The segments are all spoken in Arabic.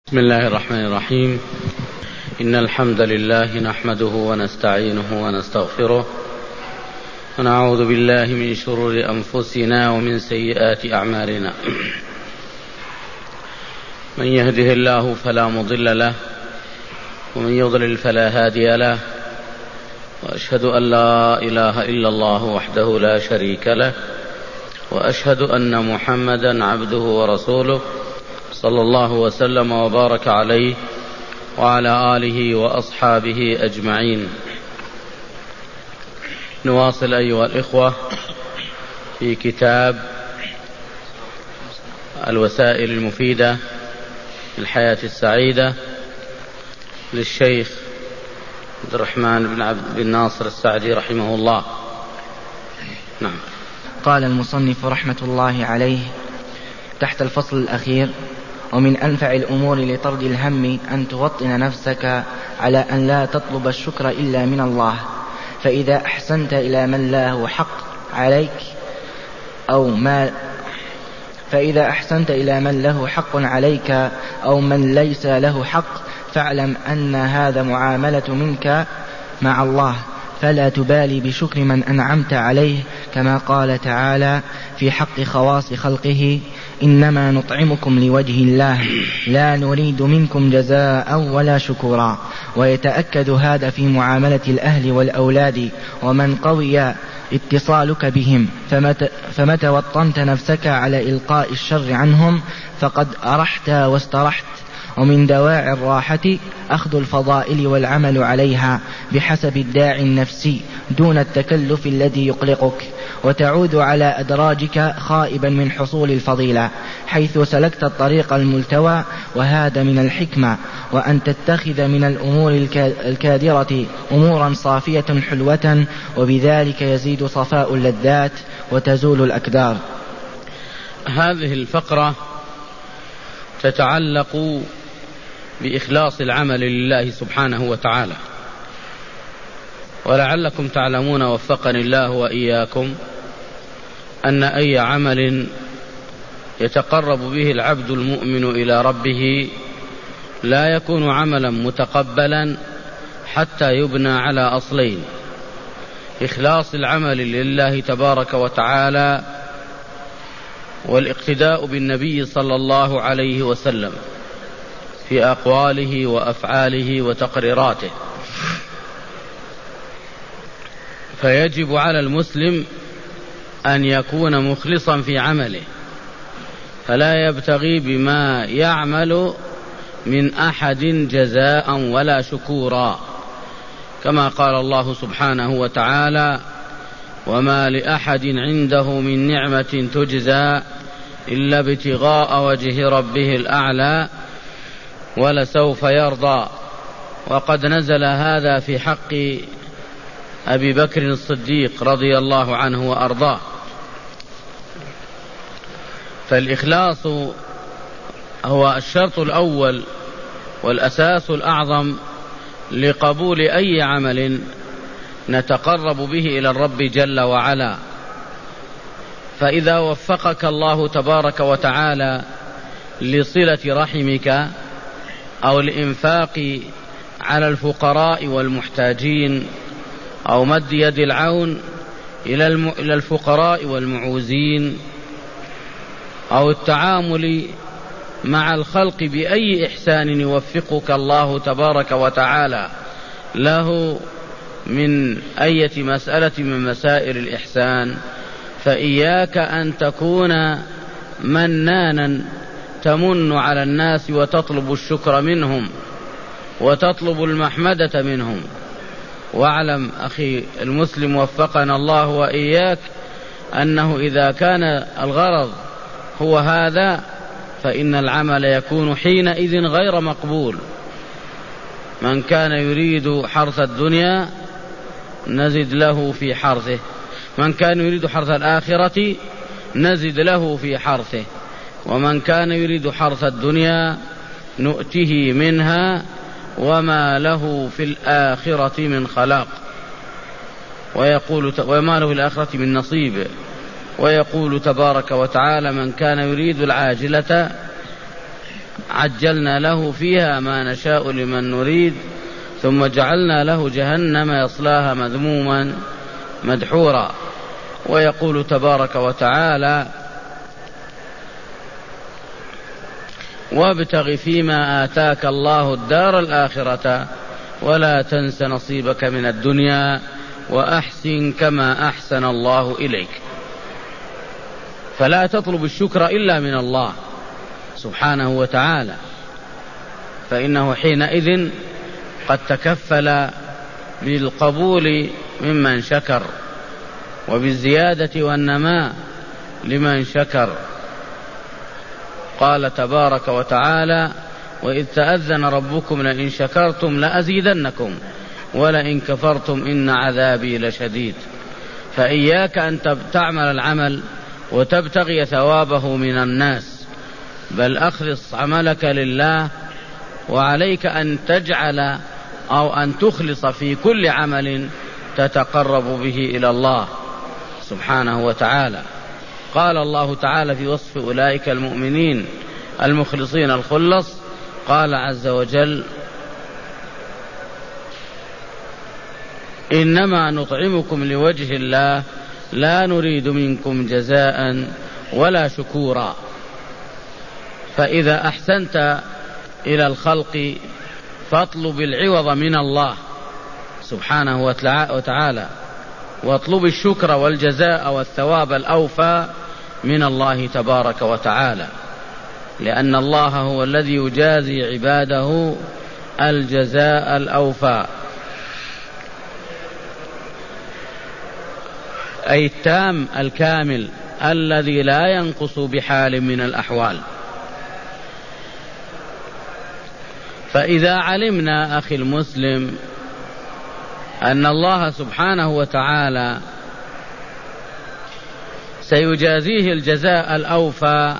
بسم الله الرحمن الرحيم. إن الحمد لله نحمده ونستعينه ونستغفره ونعوذ بالله من شرور أنفسنا ومن سيئات أعمالنا. من يهده الله فلا مضل له ومن يضلل فلا هادي له، وأشهد أن لا إله إلا الله وحده لا شريك له، وأشهد أن محمدا عبده ورسوله صلى الله وسلم وبارك عليه وعلى آله وأصحابه أجمعين. نواصل أيها الإخوة في كتاب الوسائل المفيدة للحياة السعيدة للشيخ عبد الرحمن بن ناصر السعدي رحمه الله. نعم. قال المصنف رحمة الله عليه تحت الفصل الأخير: ومن أنفع الأمور لطرد الهم أن توطن نفسك على أن لا تطلب الشكر إلا من الله، فإذا أحسنت إلى من له حق عليك أو من ليس له حق، فاعلم أن هذا معاملة منك مع الله، فلا تبالي بشكر من أنعمت عليه، كما قال تعالى في حق خواص خلقه: إنما نطعمكم لوجه الله لا نريد منكم جزاء ولا شكورا. ويتأكد هذا في معاملة الأهل والأولاد ومن قوي اتصالك بهم، فمتى وطنت نفسك على إلقاء الشر عنهم فقد أرحت واسترحت. ومن دواعي الراحة أخذ الفضائل والعمل عليها بحسب الداعي النفسي دون التكلف الذي يقلقك، وتعود على أدراجك خائبا من حصول الفضيلة حيث سلكت الطريق الملتوى، وهذا من الحكمة، وأن تتخذ من الأمور الكادرة أمورا صافية حلوة، وبذلك يزيد صفاء اللذات وتزول الأكدار. هذه الفقرة تتعلق بإخلاص العمل لله سبحانه وتعالى، ولعلكم تعلمون وفقني الله وإياكم أن أي عمل يتقرب به العبد المؤمن إلى ربه لا يكون عملا متقبلا حتى يبنى على أصلين: إخلاص العمل لله تبارك وتعالى، والاقتداء بالنبي صلى الله عليه وسلم في أقواله وأفعاله وتقريراته. فيجب على المسلم أن يكون مخلصا في عمله، فلا يبتغي بما يعمل من أحد جزاء ولا شكورا، كما قال الله سبحانه وتعالى: وما لأحد عنده من نعمة تجزى إلا ابتغاء وجه ربه الأعلى ولسوف يرضى. وقد نزل هذا في حق أبي بكر الصديق رضي الله عنه وأرضاه. فالإخلاص هو الشرط الأول والأساس الأعظم لقبول أي عمل نتقرب به إلى الرب جل وعلا. فإذا وفقك الله تبارك وتعالى لصلة رحمك أو الإنفاق على الفقراء والمحتاجين أو مد يد العون إلى الفقراء والمعوزين أو التعامل مع الخلق بأي إحسان يوفقك الله تبارك وتعالى له من أي مسألة من مسائل الإحسان، فإياك أن تكون منانا تمن على الناس وتطلب الشكر منهم وتطلب المحمدة منهم. واعلم أخي المسلم وفقنا الله وإياك أنه إذا كان الغرض هو هذا فإن العمل يكون حينئذ غير مقبول. من كان يريد حرث الدنيا نزد له في حرثه، من كان يريد حرث الآخرة نزد له في حرثه، ومن كان يريد حرث الدنيا نؤته منها وما له في الآخرة من خلاق، وما له في الآخرة من نصيب. ويقول تبارك وتعالى: من كان يريد العاجلة عجلنا له فيها ما نشاء لمن نريد ثم جعلنا له جهنم يصلاها مذموما مدحورا. ويقول تبارك وتعالى وابتغ فيما آتاك الله الدار الآخرة ولا تنس نصيبك من الدنيا وأحسن كما أحسن الله إليك. فلا تطلب الشكر إلا من الله سبحانه وتعالى، فإنه حينئذ قد تكفل بالقبول ممن شكر وبالزيادة والنماء لمن شكر. قال تبارك وتعالى وإذ تأذن ربكم لئن شكرتم لأزيدنكم ولئن كفرتم إن عذابي لشديد. فإياك أن تعمل العمل وتبتغي ثوابه من الناس، بل أخلص عملك لله، وعليك أن تجعل أو أن تخلص في كل عمل تتقرب به إلى الله سبحانه وتعالى. قال الله تعالى في وصف أولئك المؤمنين المخلصين الخلص، قال عز وجل إنما نطعمكم لوجه الله لا نريد منكم جزاء ولا شكورا. فإذا أحسنت إلى الخلق فاطلب العوض من الله سبحانه وتعالى، واطلب الشكر والجزاء والثواب الأوفى من الله تبارك وتعالى، لأن الله هو الذي يجازي عباده الجزاء الأوفى، أي التام الكامل الذي لا ينقص بحال من الأحوال. فإذا علمنا أخي المسلم أن الله سبحانه وتعالى سيجازيه الجزاء الأوفى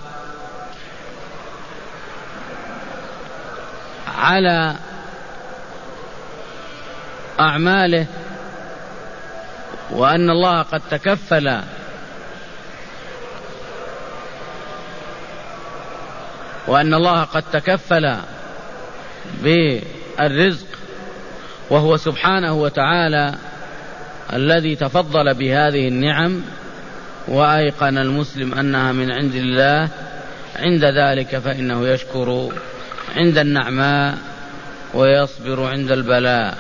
على أعماله، وأن الله قد تكفل بالرزق، وهو سبحانه وتعالى الذي تفضل بهذه النعم، وأيقن المسلم أنها من عند الله، عند ذلك فإنه يشكر عند النعماء ويصبر عند البلاء.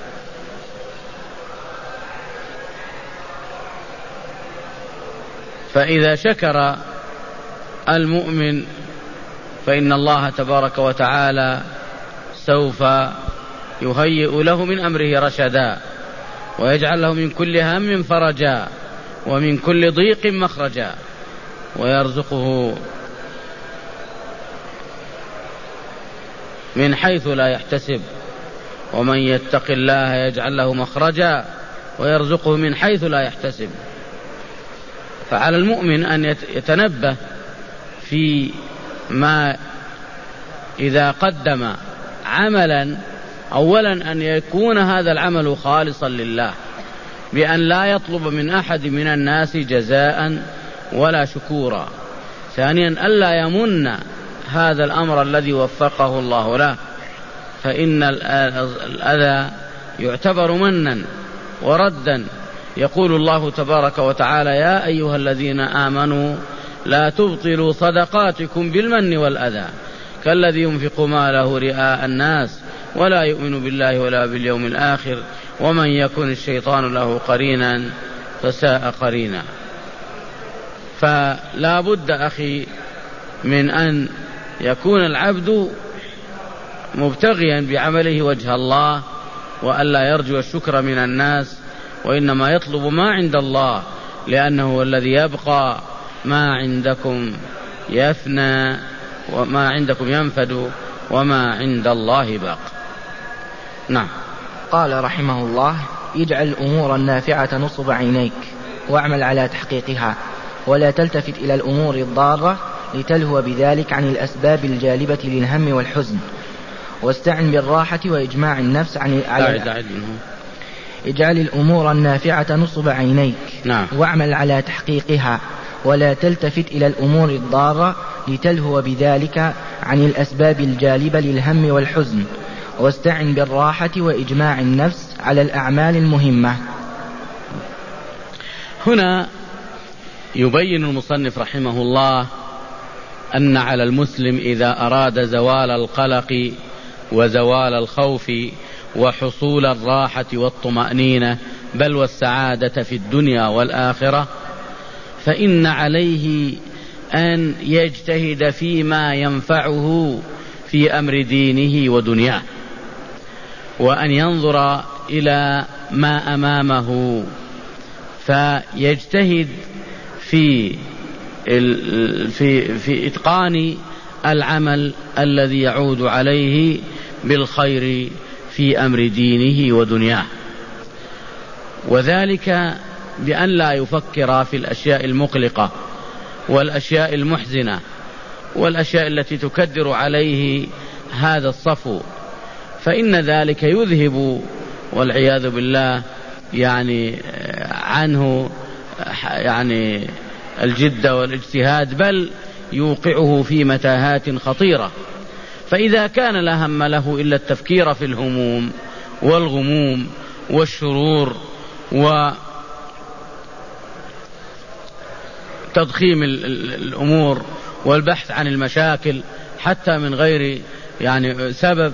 فإذا شكر المؤمن فإن الله تبارك وتعالى سوف يهيئ له من أمره رشدا، ويجعل له من كل هم فرجا ومن كل ضيق مخرجا، ويرزقه من حيث لا يحتسب، ومن يتق الله يجعل له مخرجا ويرزقه من حيث لا يحتسب. فعلى المؤمن أن يتنبه في ما إذا قدم عملا، أولا أن يكون هذا العمل خالصا لله، بأن لا يطلب من أحد من الناس جزاء ولا شكورا. ثانيا ألا يمن هذا الأمر الذي وفقه الله له، فإن الأذى يعتبر منا وردا. يقول الله تبارك وتعالى يا أيها الذين آمنوا لا تبطلوا صدقاتكم بالمن والأذى كالذي ينفق ماله رئاء الناس ولا يؤمن بالله ولا باليوم الآخر ومن يكن الشيطان له قرينا فساء قرينا. فلا بد أخي من أن يكون العبد مبتغيا بعمله وجه الله، وألا يرجو الشكر من الناس، وإنما يطلب ما عند الله، لأنه هو الذي يبقى. ما عندكم يفنى وما عندكم ينفد وما عند الله باق. نعم. قال رحمه الله اجعل الأمور النافعة نصب عينيك واعمل على تحقيقها، ولا تلتفت إلى الأمور الضارة لتلهو بذلك عن الأسباب الجالبة للهم والحزن، واستعن بالراحة وإجماع النفس اجعل الأمور النافعة نصب عينيك. نعم. واعمل على تحقيقها، ولا تلتفت إلى الأمور الضارة لتلهو بذلك عن الأسباب الجالبة للهم والحزن، واستعن بالراحة وإجماع النفس على الأعمال المهمة. هنا يبين المصنف رحمه الله أن على المسلم إذا أراد زوال القلق وزوال الخوف وحصول الراحة والطمأنينة بل والسعادة في الدنيا والآخرة، فإن عليه أن يجتهد فيما ينفعه في أمر دينه ودنياه، وأن ينظر إلى ما أمامه فيجتهد في إتقان العمل الذي يعود عليه بالخير في أمر دينه ودنياه، وذلك بأن لا يفكر في الأشياء المقلقة والأشياء المحزنة والأشياء التي تكدر عليه هذا الصفو، فإن ذلك يذهب والعياذ بالله عنه الجد والاجتهاد، بل يوقعه في متاهات خطيرة. فإذا كان لا هم له إلا التفكير في الهموم والغموم والشرور وتضخيم الأمور والبحث عن المشاكل حتى من غير سبب،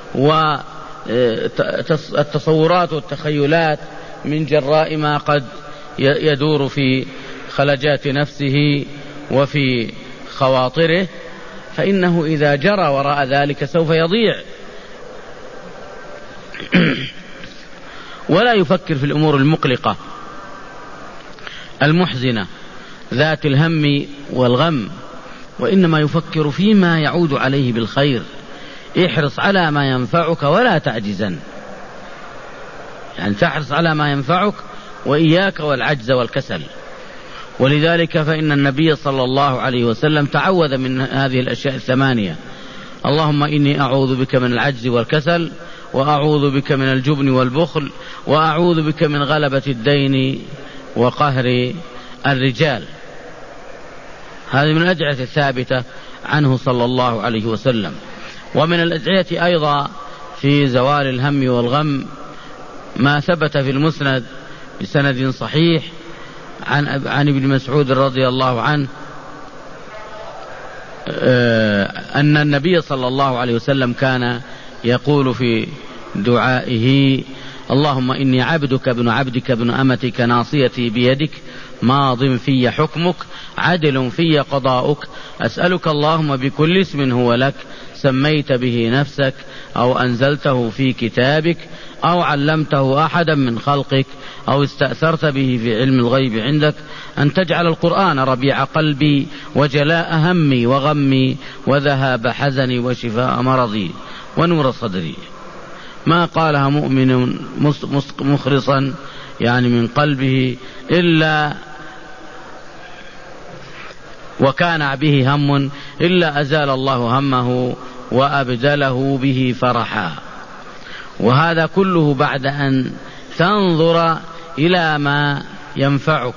والتصورات والتخيلات من جراء ما قد يدور في خلجات نفسه وفي خواطره، فإنه إذا جرى وراء ذلك سوف يضيع ولا يفكر في الأمور المقلقة المحزنة ذات الهم والغم، وإنما يفكر فيما يعود عليه بالخير. احرص على ما ينفعك ولا تعجزن، تحرص على ما ينفعك وإياك والعجز والكسل. ولذلك فإن النبي صلى الله عليه وسلم تعوذ من هذه الأشياء الثمانية: اللهم إني أعوذ بك من العجز والكسل، وأعوذ بك من الجبن والبخل، وأعوذ بك من غلبة الدين وقهر الرجال. هذه من الأدعية الثابتة عنه صلى الله عليه وسلم. ومن الأدعية أيضا في زوال الهم والغم ما ثبت في المسند بسند صحيح عن ابن مسعود رضي الله عنه أن النبي صلى الله عليه وسلم كان يقول في دعائه: اللهم إني عبدك ابن عبدك ابن أمتك ناصيتي بيدك ماض في حكمك عدل في قضاؤك أسألك اللهم بكل اسم هو لك سميت به نفسك أو أنزلته في كتابك أو علمته أحدا من خلقك أو استأثرت به في علم الغيب عندك أن تجعل القرآن ربيع قلبي وجلاء همي وغمي وذهاب حزني وشفاء مرضي ونور صدري. ما قالها مؤمن مخلصا من قلبه إلا وكان به هم إلا أزال الله همه وأبدله به فرحا. وهذا كله بعد أن تنظر إلى ما ينفعك،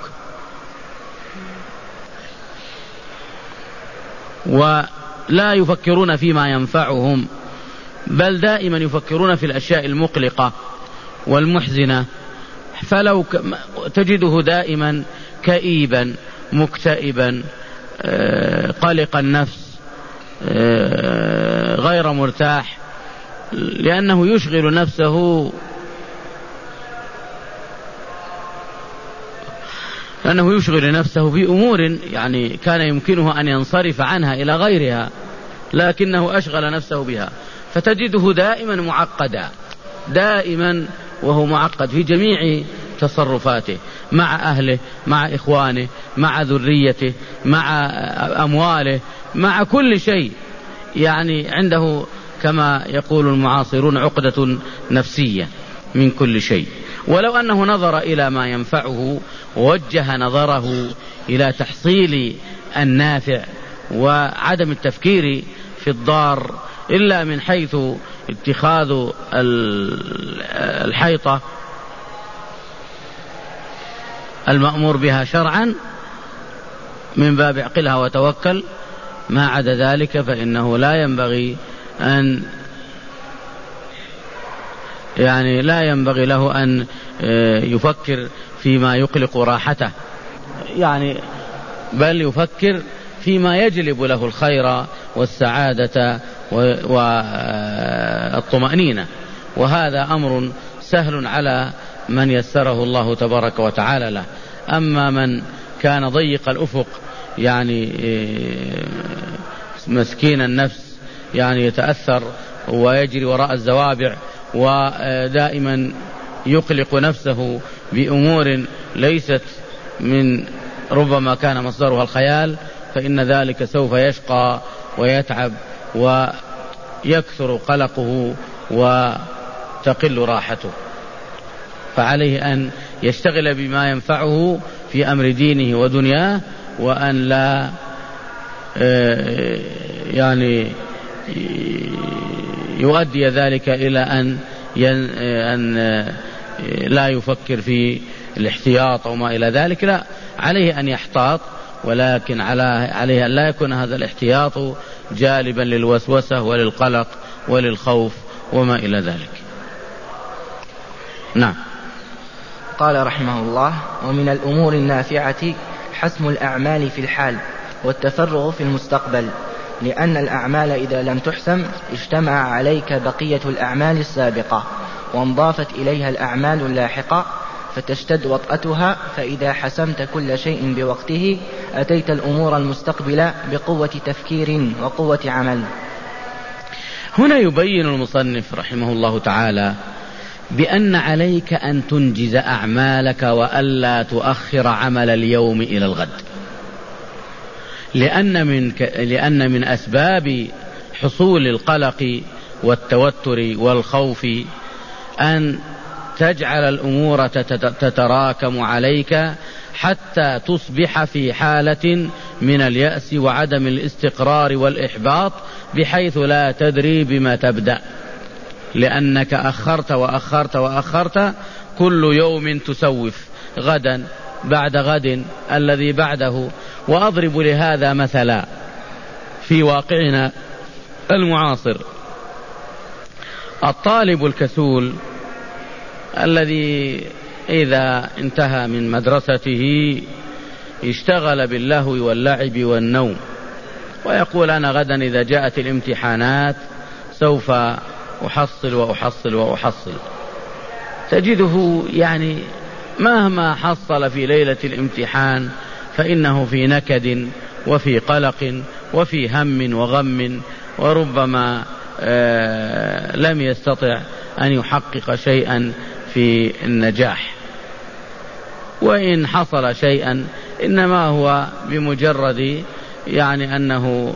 ولا يفكرون فيما ينفعهم بل دائما يفكرون في الأشياء المقلقة والمحزنة، فلو تجده دائما كئيبا مكتئبا قلق النفس غير مرتاح، لأنه يشغل نفسه في أمور كان يمكنه أن ينصرف عنها إلى غيرها، لكنه أشغل نفسه بها، فتجده دائما معقدا، دائما وهو معقد في جميع تصرفاته مع أهله مع إخوانه مع ذريته مع أمواله مع كل شيء، عنده كما يقول المعاصرون عقدة نفسية من كل شيء. ولو أنه نظر إلى ما ينفعه ووجه نظره إلى تحصيل النافع وعدم التفكير في الضار إلا من حيث اتخاذ الحيطة المأمور بها شرعا من باب اعقلها وتوكل، ما عدا ذلك فإنه لا ينبغي أن لا ينبغي له أن يفكر فيما يقلق راحته، بل يفكر فيما يجلب له الخير والسعادة والطمأنينة، وهذا أمر سهل على من يسره الله تبارك وتعالى له. أما من كان ضيق الأفق مسكين النفس يتأثر ويجري وراء الزوابع ودائما يقلق نفسه بأمور ليست من ربما كان مصدرها الخيال، فإن ذلك سوف يشقى ويتعب ويكثر قلقه وتقل راحته. فعليه أن يشتغل بما ينفعه في أمر دينه ودنياه، وأن لا يؤدي ذلك إلى أن لا يفكر في الاحتياط أو ما إلى ذلك. لا، عليه أن يحتاط، ولكن عليه أن لا يكون هذا الاحتياط جالبا للوسوسة وللقلق وللخوف وما إلى ذلك. نعم. قال رحمه الله: ومن الأمور النافعة حسم الأعمال في الحال والتفرغ في المستقبل، لأن الأعمال إذا لم تحسم اجتمع عليك بقية الأعمال السابقة وانضافت إليها الأعمال اللاحقة فتشتد وطأتها، فإذا حسمت كل شيء بوقته أتيت الأمور المستقبلة بقوة تفكير وقوة عمل. هنا يبين المصنف رحمه الله تعالى بأن عليك أن تنجز أعمالك وألا تؤخر عمل اليوم إلى الغد، لأن من أسباب حصول القلق والتوتر والخوف أن تجعل الأمور تتراكم عليك حتى تصبح في حالة من اليأس وعدم الاستقرار والإحباط، بحيث لا تدري بما تبدأ، لأنك أخرت وأخرت وأخرت، كل يوم تسوف، غدا بعد غد الذي بعده. وأضرب لهذا مثلا في واقعنا المعاصر: الطالب الكسول الذي إذا انتهى من مدرسته اشتغل باللهو واللعب والنوم، ويقول: أنا غدا إذا جاءت الامتحانات سوف أحصل وأحصل وأحصل. تجده مهما حصل في ليلة الامتحان فإنه في نكد وفي قلق وفي هم وغم، وربما لم يستطع أن يحقق شيئا في النجاح، وإن حصل شيئا إنما هو بمجرد أنه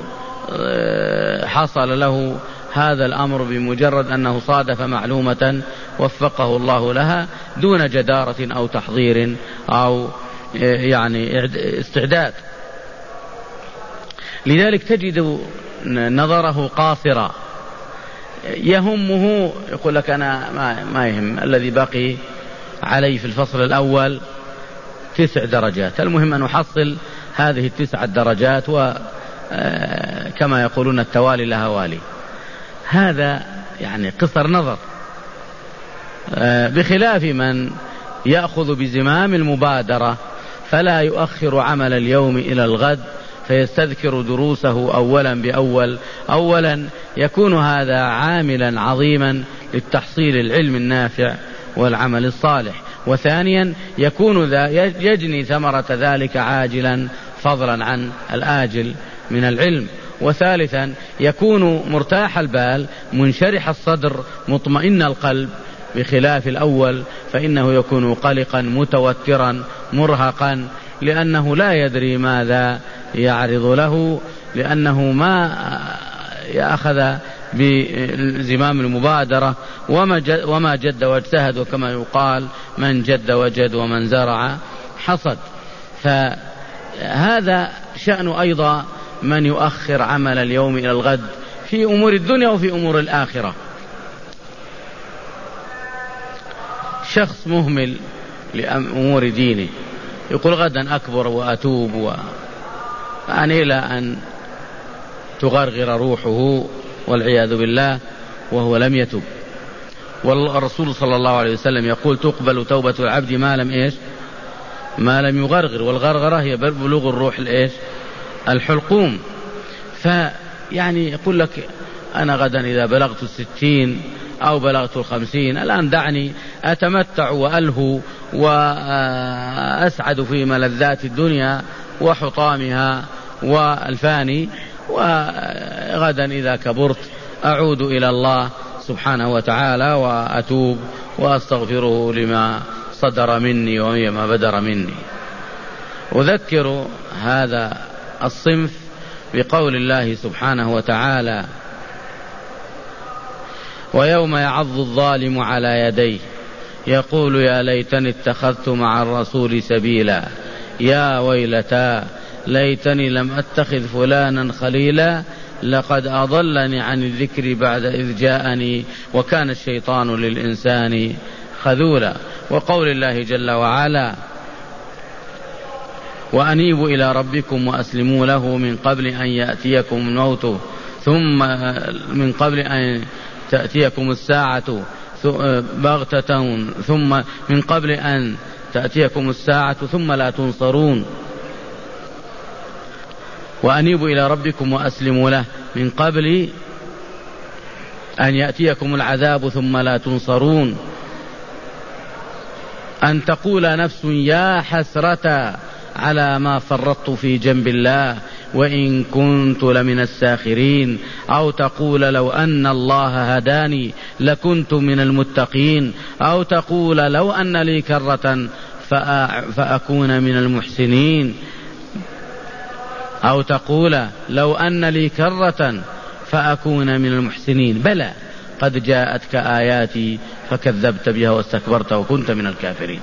حصل له هذا الأمر بمجرد أنه صادف معلومة وفقه الله لها دون جدارة أو تحضير أو استعداد. لذلك تجد نظره قاصرا، يهمه يقول لك: أنا ما يهم، الذي بقي علي في الفصل الأول 9 درجات، المهم أن أحصل هذه 9 درجات، وكما يقولون التوالي لها والي. هذا قصر نظر، بخلاف من يأخذ بزمام المبادرة فلا يؤخر عمل اليوم إلى الغد، فيستذكر دروسه أولا بأول. أولا يكون هذا عاملا عظيما للتحصيل العلم النافع والعمل الصالح، وثانيا يكون يجني ثمرة ذلك عاجلا فضلا عن الآجل من العلم، وثالثا يكون مرتاح البال منشرح الصدر مطمئن القلب، بخلاف الأول فإنه يكون قلقا متوترا مرهقا، لأنه لا يدري ماذا يعرض له، لأنه ما أخذ بزمام المبادرة وما جد واجتهد، وكما يقال: من جد وجد ومن زرع حصد. فهذا شأن أيضا من يؤخر عمل اليوم إلى الغد في أمور الدنيا وفي أمور الآخرة. شخص مهمل لأمور دينه يقول: غدا أكبر وأتوب إلى أن تغرغر روحه والعياذ بالله وهو لم يتب. والرسول صلى الله عليه وسلم يقول تقبل توبة العبد ما لم يغرغر، والغرغرة هي بلوغ الروح الحلقوم. فيعني يقول لك أنا غدا إذا بلغت 60 أو بلغت 50 الآن دعني أتمتع وألهو وأسعد في ملذات الدنيا وحطامها والفاني، وغدا إذا كبرت أعود إلى الله سبحانه وتعالى وأتوب وأستغفره لما صدر مني وما بدر مني. أذكر هذا الصنف بقول الله سبحانه وتعالى ويوم يعض الظالم على يديه يقول يا ليتني اتخذت مع الرسول سبيلا يا ويلتى ليتني لم أتخذ فلانا خليلا لقد أضلني عن الذكر بعد إذ جاءني وكان الشيطان للإنسان خذولا. وقول الله جل وعلا وأنيبوا إلى ربكم وأسلموا له من قبل أن يأتيكم الموت ثم من قبل أن تأتيكم الساعة بغتة ثم من قبل أن تأتيكم الساعة ثم لا تنصرون. وأنيبوا إلى ربكم وأسلموا له من قبل أن يأتيكم العذاب ثم لا تنصرون. أن تقول نفس يا حسرة على ما فرطت في جنب الله وإن كنت لمن الساخرين، أو تقول لو أن الله هداني لكنت من المتقين، أو تقول لو أن لي كرة فأكون من المحسنين، أو تقول لو أن لي كرة فأكون من المحسنين. بلى قد جاءتك آياتي فكذبت بها واستكبرت وكنت من الكافرين.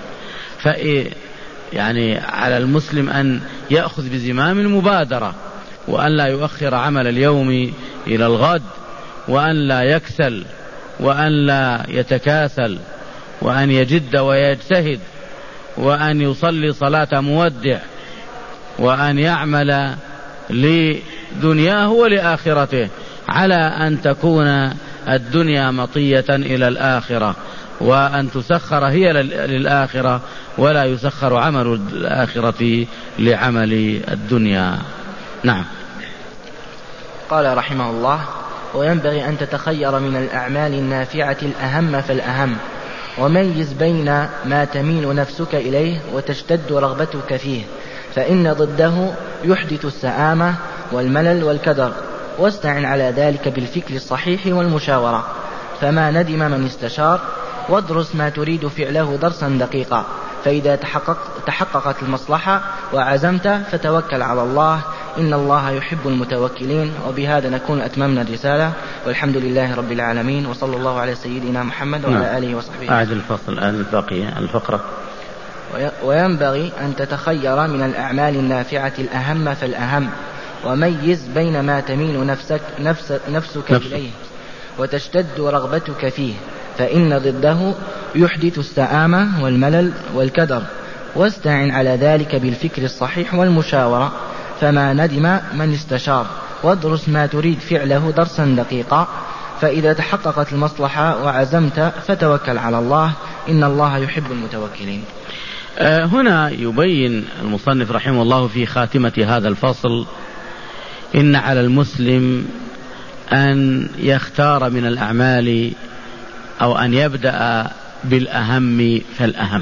يعني على المسلم أن يأخذ بزمام المبادرة وأن لا يؤخر عمل اليوم إلى الغد، وأن لا يكسل وأن لا يتكاسل، وأن يجد ويجتهد، وأن يصلي صلاة مودع، وأن يعمل لدنياه ولآخرته على أن تكون الدنيا مطية إلى الآخرة، وأن تسخر هي للآخرة ولا يسخر عمل الآخرة لعمل الدنيا. نعم. قال رحمه الله وينبغي أن تتخير من الأعمال النافعة الأهم فالأهم، وميز بين ما تميل نفسك إليه وتشتد رغبتك فيه، فإن ضده يحدث السآمة والملل والكدر، واستعن على ذلك بالفكر الصحيح والمشاورة، فما ندم من استشار، وادرس ما تريد فعله درسا دقيقا، فإذا تحققت المصلحة وعزمت فتوكل على الله، إن الله يحب المتوكلين. وبهذا نكون أتممنا الرسالة، والحمد لله رب العالمين، وصلى الله على سيدنا محمد وعلى آله وصحبه. أعد الفصل الآن الباقية الفقرة. وينبغي أن تتخير من الأعمال النافعة الأهم فالأهم، وميز بين ما تميل نفسك إليه وتشتد رغبتك فيه، فإن ضده يحدث السآمة والملل والكدر، واستعن على ذلك بالفكر الصحيح والمشاورة، فما ندم من استشار، وادرس ما تريد فعله درسا دقيقا، فإذا تحققت المصلحة وعزمت فتوكل على الله، إن الله يحب المتوكلين. هنا يبين المصنف رحمه الله في خاتمة هذا الفصل إن على المسلم أن يختار من الأعمال أو أن يبدأ بالأهم فالأهم.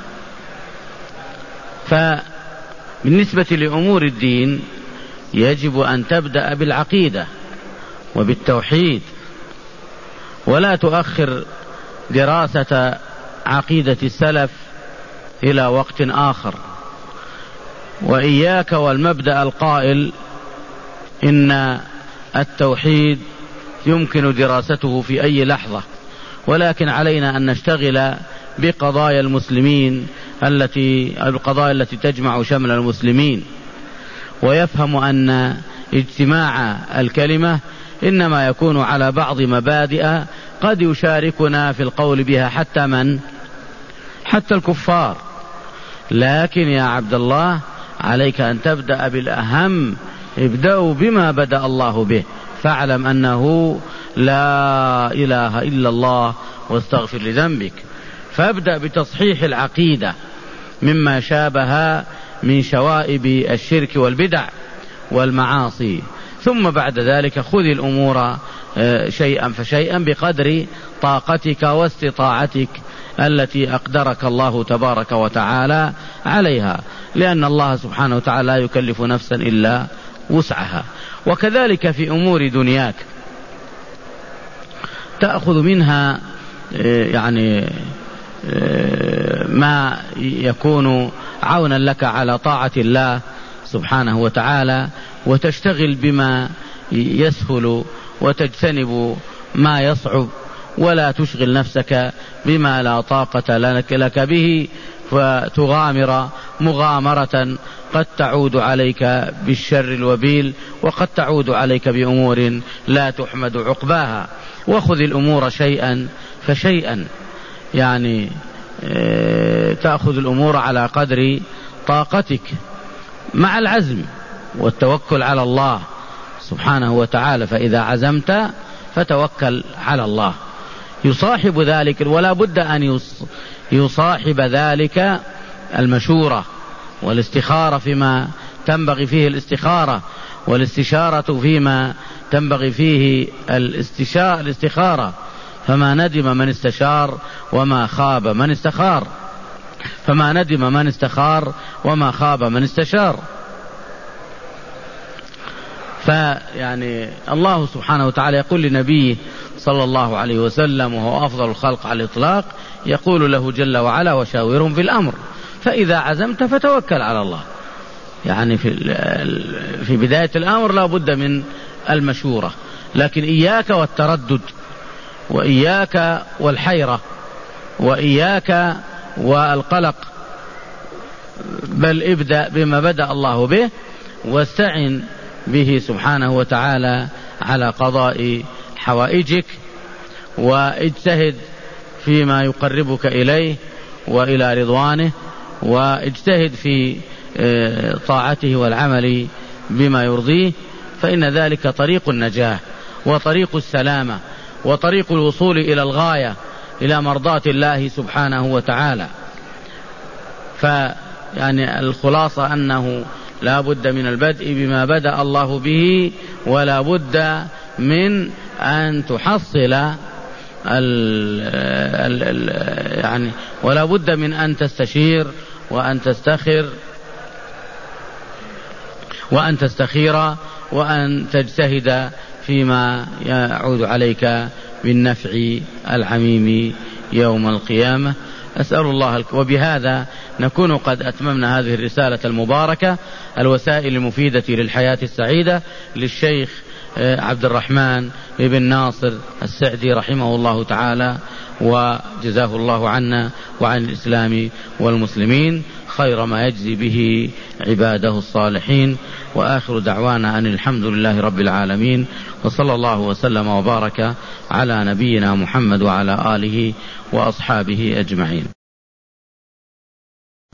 فبالنسبة لأمور الدين يجب أن تبدأ بالعقيدة وبالتوحيد، ولا تؤخر دراسة عقيدة السلف إلى وقت آخر. وإياك والمبدأ القائل إن التوحيد يمكن دراسته في أي لحظة، ولكن علينا أن نشتغل بقضايا المسلمين القضايا التي تجمع شمل المسلمين، ويفهم أن اجتماع الكلمة إنما يكون على بعض مبادئ قد يشاركنا في القول بها حتى الكفار. لكن يا عبد الله عليك أن تبدأ بالأهم ابدأوا بما بدأ الله به، فاعلم أنه لا إله إلا الله واستغفر لذنبك. فابدأ بتصحيح العقيدة مما شابه من شوائب الشرك والبدع والمعاصي، ثم بعد ذلك خذ الأمور شيئا فشيئا بقدر طاقتك واستطاعتك التي أقدرك الله تبارك وتعالى عليها، لأن الله سبحانه وتعالى لا يكلف نفسا إلا وسعها. وكذلك في أمور دنياك تأخذ منها يعني ما يكون عونا لك على طاعة الله سبحانه وتعالى، وتشتغل بما يسهل وتجتنب ما يصعب، ولا تشغل نفسك بما لا طاقة لك به، فتغامر مغامرة قد تعود عليك بالشر الوبيل، وقد تعود عليك بأمور لا تحمد عقباها. وخذ الأمور شيئا فشيئا، يعني تأخذ الأمور على قدر طاقتك مع العزم والتوكل على الله سبحانه وتعالى. فإذا عزمت فتوكل على الله. يصاحب ذلك، ولا بد أن يصاحب ذلك المشورة والاستخارة فيما تنبغي فيه الاستخارة، والاستشارة فيما تنبغي فيه الاستخارة. فما ندم من استشار وما خاب من استخار، فما ندم من استخار وما خاب من استشار. فيعني الله سبحانه وتعالى يقول لنبيه صلى الله عليه وسلم، وهو أفضل الخلق على الإطلاق، يقول له جل وعلا: وشاورهم في الأمر. فإذا عزمت فتوكل على الله. يعني في بداية الأمر لا بد من المشورة، لكن إياك والتردد، وإياك والحيرة، وإياك والقلق، بل ابدأ بما بدأ الله به، واستعن به سبحانه وتعالى على قضاء حوائجك، واجتهد فيما يقربك إليه وإلى رضوانه، واجتهد في طاعته والعمل بما يرضيه، فإن ذلك طريق النجاة وطريق السلامة وطريق الوصول إلى الغاية، إلى مرضاة الله سبحانه وتعالى. فيعني الخلاصة أنه لا بد من البدء بما بدأ الله به، ولا بد من أن تحصل يعني ولا بد من أن تستشير وأن تستخير وأن تجتهد فيما يعود عليك بالنفع العميم يوم القيامة. أسأل الله وبهذا نكون قد أتممنا هذه الرسالة المباركة، الوسائل المفيدة للحياة السعيدة، للشيخ عبد الرحمن بن ناصر السعدي رحمه الله تعالى، وجزاه الله عنا وعن الإسلام والمسلمين خير ما يجزي به عباده الصالحين. وآخر دعوانا أن الحمد لله رب العالمين، وصلى الله وسلم وبارك على نبينا محمد وعلى آله وأصحابه أجمعين.